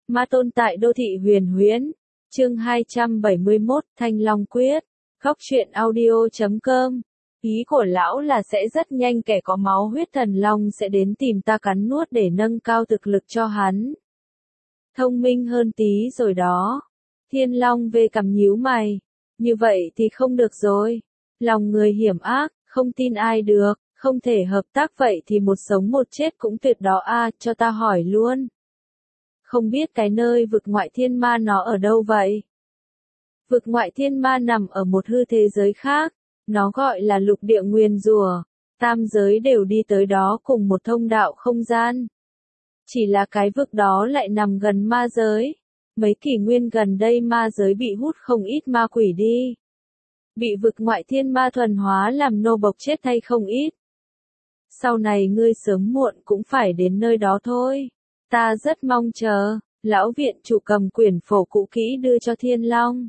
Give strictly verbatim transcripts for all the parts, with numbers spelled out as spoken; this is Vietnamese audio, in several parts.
Ma tôn tại đô thị huyền huyễn. Chương hai trăm bảy mươi mốt, Thanh Long Quyết. Góc truyện audio chấm com. Ý của lão là sẽ rất nhanh kẻ có máu huyết thần long sẽ đến tìm ta cắn nuốt để nâng cao thực lực cho hắn. Thông minh hơn tí rồi đó. Thiên Long về cằm nhíu mày. Như vậy thì không được rồi. Lòng người hiểm ác, không tin ai được, không thể hợp tác vậy thì một sống một chết cũng tuyệt đó a, à, cho ta hỏi luôn. Không biết cái nơi vực ngoại thiên ma nó ở đâu vậy? Vực ngoại thiên ma nằm ở một hư thế giới khác, nó gọi là lục địa nguyền rủa, tam giới đều đi tới đó cùng một thông đạo không gian. Chỉ là cái vực đó lại nằm gần ma giới, mấy kỷ nguyên gần đây ma giới bị hút không ít ma quỷ đi. Bị vực ngoại thiên ma thuần hóa làm nô bộc chết thay không ít. Sau này ngươi sớm muộn cũng phải đến nơi đó thôi. Ta rất mong chờ. Lão viện chủ cầm quyển phổ cũ kỹ đưa cho Thiên Long.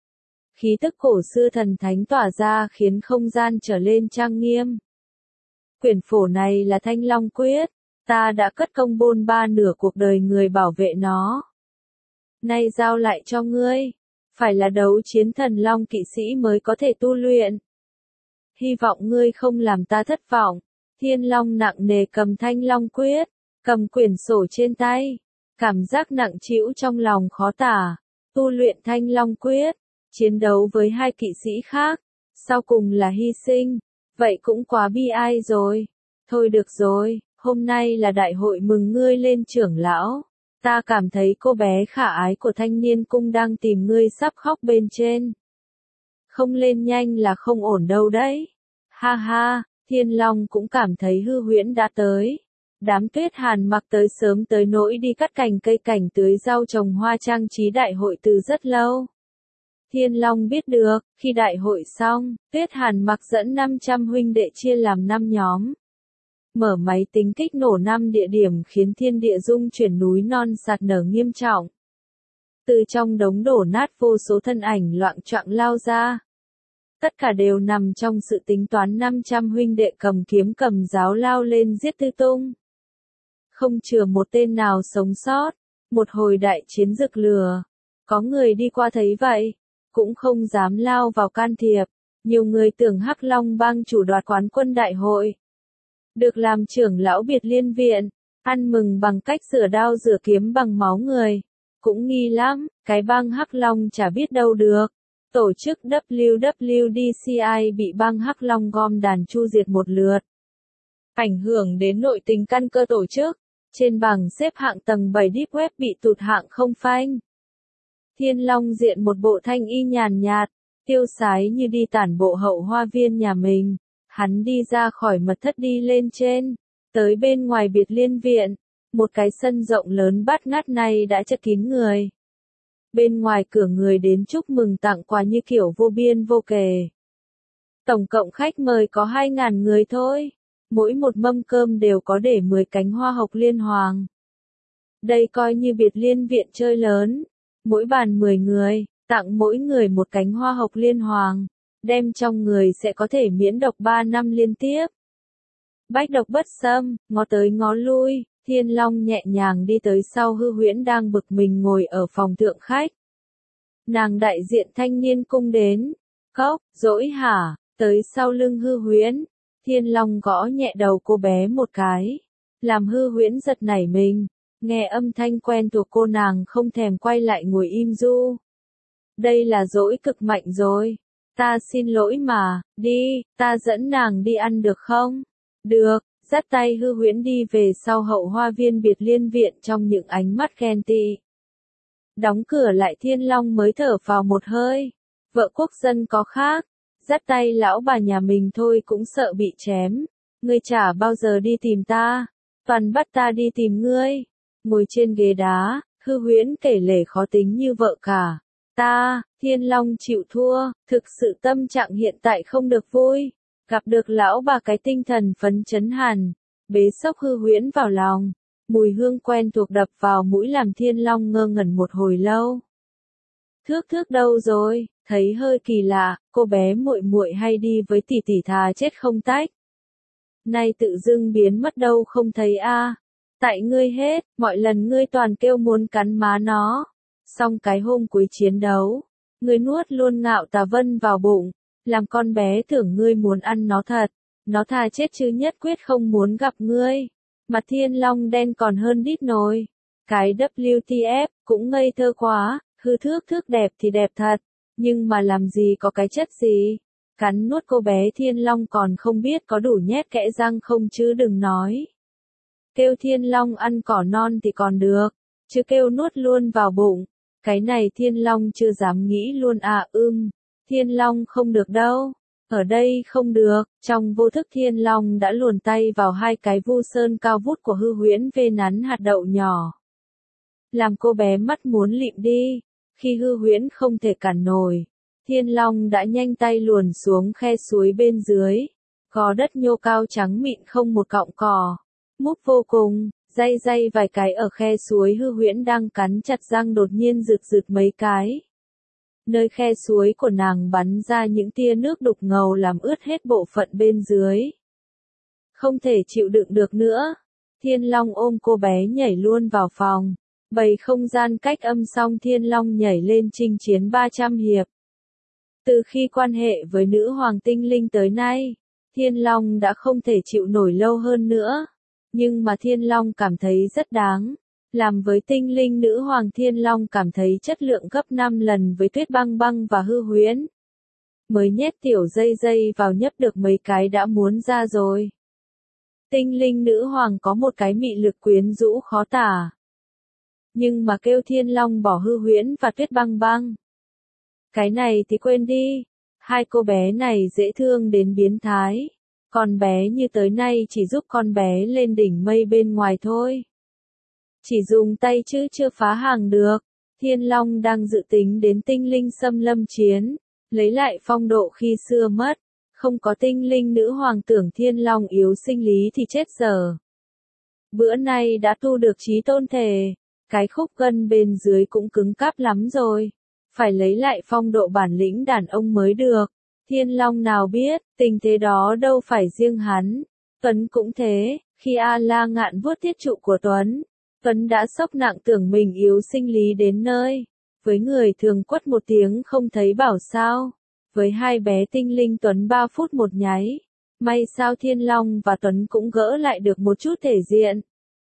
Khí tức cổ xưa thần thánh tỏa ra khiến không gian trở lên trang nghiêm. Quyển phổ này là Thanh Long Quyết. Ta đã cất công bôn ba nửa cuộc đời người bảo vệ nó. Nay giao lại cho ngươi. Phải là đấu chiến thần long kỵ sĩ mới có thể tu luyện. Hy vọng ngươi không làm ta thất vọng. Thiên Long nặng nề cầm Thanh Long Quyết, cầm quyển sổ trên tay. Cảm giác nặng trĩu trong lòng khó tả. Tu luyện Thanh Long Quyết, chiến đấu với hai kỵ sĩ khác, sau cùng là hy sinh. Vậy cũng quá bi ai rồi. Thôi được rồi, hôm nay là đại hội mừng ngươi lên trưởng lão. Ta cảm thấy cô bé khả ái của thanh niên cung đang tìm ngươi sắp khóc bên trên. Không lên nhanh là không ổn đâu đấy. Ha ha, Thiên Long cũng cảm thấy hư huyễn đã tới. Đám tuyết hàn mặc tới sớm tới nỗi đi cắt cành cây cảnh tưới rau trồng hoa trang trí đại hội từ rất lâu. Thiên Long biết được, khi đại hội xong, tuyết hàn mặc dẫn năm trăm huynh đệ chia làm năm nhóm. Mở máy tính kích nổ năm địa điểm khiến thiên địa rung chuyển núi non sạt nở nghiêm trọng. Từ trong đống đổ nát vô số thân ảnh loạng choạng lao ra. Tất cả đều nằm trong sự tính toán năm trăm huynh đệ cầm kiếm cầm giáo lao lên giết tư tung. Không chừa một tên nào sống sót. Một hồi đại chiến rực lửa. Có người đi qua thấy vậy, cũng không dám lao vào can thiệp. Nhiều người tưởng Hắc Long bang chủ đoạt quán quân đại hội. Được làm trưởng lão biệt liên viện, ăn mừng bằng cách rửa đao rửa kiếm bằng máu người. Cũng nghi lắm, cái bang Hắc Long chả biết đâu được. Tổ chức W W D C I bị bang Hắc Long gom đàn chu diệt một lượt. Ảnh hưởng đến nội tình căn cơ tổ chức. Trên bảng xếp hạng tầng bảy Deep Web bị tụt hạng không phanh. Thiên Long diện một bộ thanh y nhàn nhạt, tiêu sái như đi tản bộ hậu hoa viên nhà mình. Hắn đi ra khỏi mật thất đi lên trên, tới bên ngoài biệt liên viện, một cái sân rộng lớn bát ngát này đã chất kín người. Bên ngoài cửa người đến chúc mừng tặng quà như kiểu vô biên vô kể. Tổng cộng khách mời có hai ngàn người thôi, mỗi một mâm cơm đều có để mười cánh hoa hộc liên hoàng. Đây coi như biệt liên viện chơi lớn, mỗi bàn mười người, tặng mỗi người một cánh hoa hộc liên hoàng. Đem trong người sẽ có thể miễn độc ba năm liên tiếp. Bách độc bất xâm, ngó tới ngó lui, Thiên Long nhẹ nhàng đi tới sau hư huyễn đang bực mình ngồi ở phòng thượng khách. Nàng đại diện thanh niên cung đến. Cốc, dỗi hả, tới sau lưng hư huyễn. Thiên Long gõ nhẹ đầu cô bé một cái. Làm hư huyễn giật nảy mình. Nghe âm thanh quen thuộc cô nàng không thèm quay lại ngồi im du. Đây là dỗi cực mạnh rồi. Ta xin lỗi mà, đi, ta dẫn nàng đi ăn được không? Được, dắt tay hư huyễn đi về sau hậu hoa viên biệt liên viện trong những ánh mắt ghen tị. Đóng cửa lại Thiên Long mới thở vào một hơi. Vợ quốc dân có khác, dắt tay lão bà nhà mình thôi cũng sợ bị chém. Ngươi chả bao giờ đi tìm ta, toàn bắt ta đi tìm ngươi. Ngồi trên ghế đá, hư huyễn kể lể khó tính như vợ cả. Ta, Thiên Long chịu thua, thực sự tâm trạng hiện tại không được vui. Gặp được lão bà cái tinh thần phấn chấn hẳn, bế sốc hư huyễn vào lòng. Mùi hương quen thuộc đập vào mũi làm Thiên Long ngơ ngẩn một hồi lâu. Thước thước đâu rồi, thấy hơi kỳ lạ, cô bé muội muội hay đi với tỷ tỷ thà chết không tách. Nay tự dưng biến mất đâu không thấy a. Tại ngươi hết, mọi lần ngươi toàn kêu muốn cắn má nó. Xong cái hôm cuối chiến đấu, ngươi nuốt luôn Ngạo Tà Vân vào bụng, làm con bé tưởng ngươi muốn ăn nó thật. Nó thà chết chứ nhất quyết không muốn gặp ngươi. Mặt Thiên Long đen còn hơn đít nồi. Cái W T F cũng ngây thơ quá, hư thước thước đẹp thì đẹp thật, nhưng mà làm gì có cái chất gì. Cắn nuốt cô bé Thiên Long còn không biết có đủ nhét kẽ răng không chứ đừng nói. Kêu Thiên Long ăn cỏ non thì còn được, chứ kêu nuốt luôn vào bụng. Cái này Thiên Long chưa dám nghĩ luôn à ưm, Thiên Long không được đâu. Ở đây không được, trong vô thức Thiên Long đã luồn tay vào hai cái vu sơn cao vút của Hư Huyễn vê nắn hạt đậu nhỏ. Làm cô bé mắt muốn lịm đi, khi Hư Huyễn không thể cản nổi, Thiên Long đã nhanh tay luồn xuống khe suối bên dưới. Có đất nhô cao trắng mịn không một cọng cỏ, múp vô cùng, day day vài cái ở khe suối Hư Huyễn đang cắn chặt răng đột nhiên rực rực mấy cái. Nơi khe suối của nàng bắn ra những tia nước đục ngầu làm ướt hết bộ phận bên dưới. Không thể chịu đựng được nữa, Thiên Long ôm cô bé nhảy luôn vào phòng. Bày không gian cách âm xong Thiên Long nhảy lên chinh chiến ba trăm hiệp. Từ khi quan hệ với nữ hoàng tinh linh tới nay, Thiên Long đã không thể chịu nổi lâu hơn nữa. Nhưng mà Thiên Long cảm thấy rất đáng. Làm với tinh linh nữ hoàng Thiên Long cảm thấy chất lượng gấp năm lần với Tuyết Băng Băng và Hư Huyễn. Mới nhét tiểu dây dây vào nhấp được mấy cái đã muốn ra rồi. Tinh linh nữ hoàng có một cái mị lực quyến rũ khó tả. Nhưng mà kêu Thiên Long bỏ Hư Huyễn và Tuyết Băng Băng. Cái này thì quên đi. Hai cô bé này dễ thương đến biến thái. Con bé như tới nay chỉ giúp con bé lên đỉnh mây bên ngoài thôi. Chỉ dùng tay chứ chưa phá hàng được. Thiên Long đang dự tính đến tinh linh xâm lâm chiến, lấy lại phong độ khi xưa mất. Không có tinh linh nữ hoàng tưởng Thiên Long yếu sinh lý thì chết giờ. Bữa nay đã tu được trí tôn thể. Cái khúc gân bên dưới cũng cứng cáp lắm rồi. Phải lấy lại phong độ bản lĩnh đàn ông mới được. Thiên Long nào biết, tình thế đó đâu phải riêng hắn. Tuấn cũng thế, khi A La Ngạn vuốt tiết trụ của Tuấn, Tuấn đã sốc nặng tưởng mình yếu sinh lý đến nơi. Với người thường quất một tiếng không thấy bảo sao. Với hai bé tinh linh Tuấn ba phút một nháy. May sao Thiên Long và Tuấn cũng gỡ lại được một chút thể diện.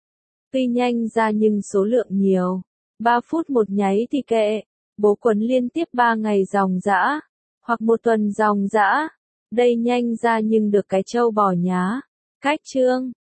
Tuy nhanh ra nhưng số lượng nhiều. ba phút một nháy thì kệ. Bố quấn liên tiếp ba ngày dòng dã. Hoặc một tuần dòng dã. Đây nhanh ra nhưng được cái trâu bò nhá. Cách chương.